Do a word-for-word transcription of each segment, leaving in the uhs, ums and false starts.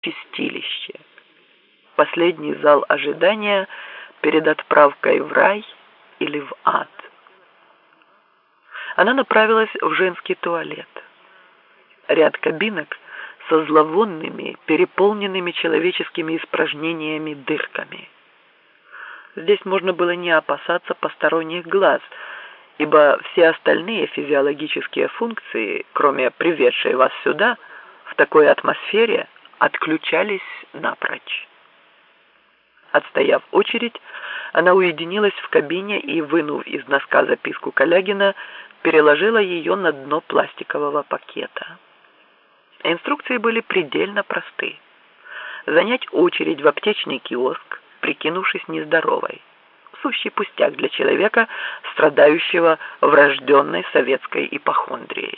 чистилище, последний зал ожидания перед отправкой в рай или в ад. Она направилась в женский туалет. Ряд кабинок со зловонными, переполненными человеческими испражнениями дырками. Здесь можно было не опасаться посторонних глаз, ибо все остальные физиологические функции, кроме приведшей вас сюда, в такой атмосфере, отключались напрочь. Отстояв очередь, она уединилась в кабине и, вынув из носка записку Калягина, переложила ее на дно пластикового пакета. Инструкции были предельно просты. Занять очередь в аптечный киоск, прикинувшись нездоровой. Сущий пустяк для человека, страдающего врожденной советской ипохондрией.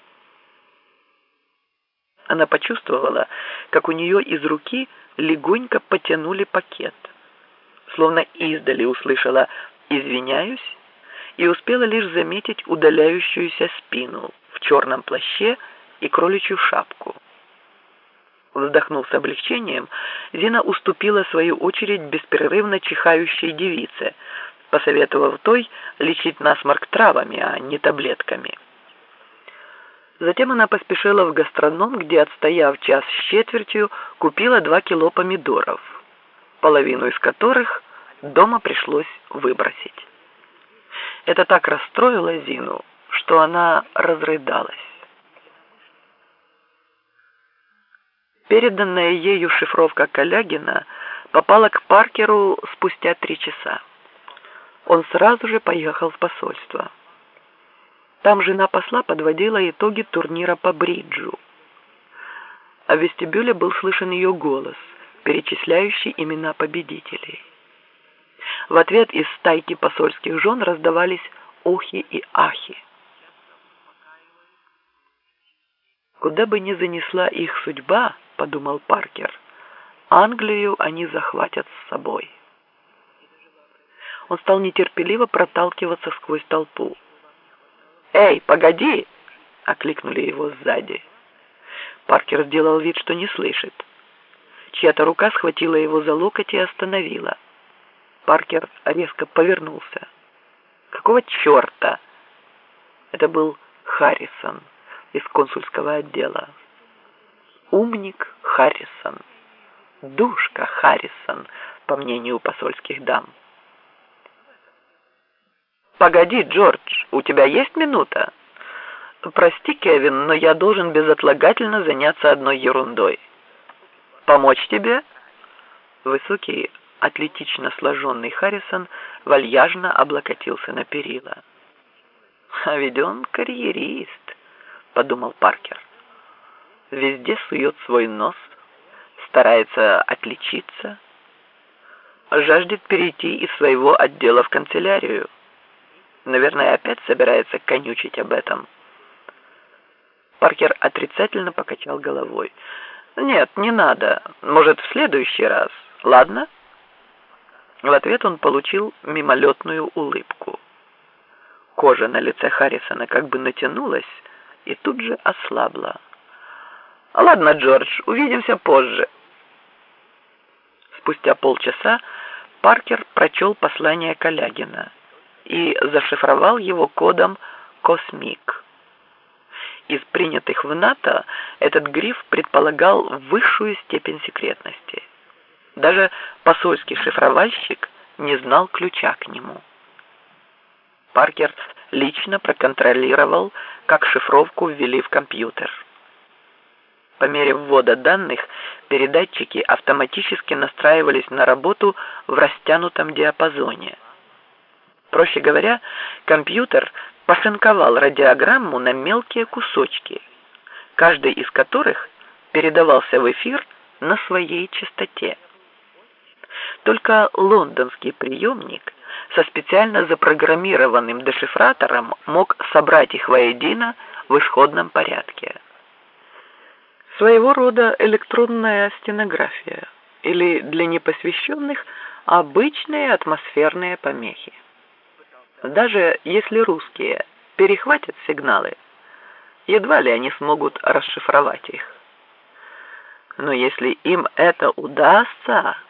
Она почувствовала, как у нее из руки легонько потянули пакет. Словно издали услышала «извиняюсь» и успела лишь заметить удаляющуюся спину в черном плаще и кроличью шапку. Вздохнув с облегчением, Зина уступила свою очередь беспрерывно чихающей девице, посоветовав той лечить насморк травами, а не таблетками. Затем она поспешила в гастроном, где, отстояв час с четвертью, купила два кило помидоров, половину из которых дома пришлось выбросить. Это так расстроило Зину, что она разрыдалась. Переданная ею шифровка Калягина попала к Паркеру спустя три часа. Он сразу же поехал в посольство. Там жена посла подводила итоги турнира по бриджу. А в вестибюле был слышен ее голос, перечисляющий имена победителей. В ответ из стайки посольских жен раздавались охи и ахи. Куда бы ни занесла их судьба, подумал Паркер, Англию они захватят с собой. Он стал нетерпеливо проталкиваться сквозь толпу. «Эй, погоди!» — окликнули его сзади. Паркер сделал вид, что не слышит. Чья-то рука схватила его за локоть и остановила. Паркер резко повернулся. «Какого черта?» Это был Харрисон из консульского отдела. Умник Харрисон. Душка Харрисон, по мнению посольских дам. «Погоди, Джордж, у тебя есть минута?» «Прости, Кевин, но я должен безотлагательно заняться одной ерундой». «Помочь тебе?» Высокий, атлетично сложенный Харрисон вальяжно облокотился на перила. «А ведь он карьерист», — подумал Паркер. «Везде сует свой нос, старается отличиться, жаждет перейти из своего отдела в канцелярию. Наверное, опять собирается конючить об этом». Паркер отрицательно покачал головой. «Нет, не надо. Может, в следующий раз. Ладно?» В ответ он получил мимолетную улыбку. Кожа на лице Харрисона как бы натянулась и тут же ослабла. «Ладно, Джордж, увидимся позже». Спустя полчаса Паркер прочел послание Калягина и зашифровал его кодом «Космик». Из принятых в НАТО этот гриф предполагал высшую степень секретности. Даже посольский шифровальщик не знал ключа к нему. Паркер лично проконтролировал, как шифровку ввели в компьютер. По мере ввода данных передатчики автоматически настраивались на работу в растянутом диапазоне. Проще говоря, компьютер пошинковал радиограмму на мелкие кусочки, каждый из которых передавался в эфир на своей частоте. Только лондонский приемник со специально запрограммированным дешифратором мог собрать их воедино в исходном порядке. Своего рода электронная стенография или для непосвященных обычные атмосферные помехи. Даже если русские перехватят сигналы, едва ли они смогут расшифровать их. Но если им это удастся,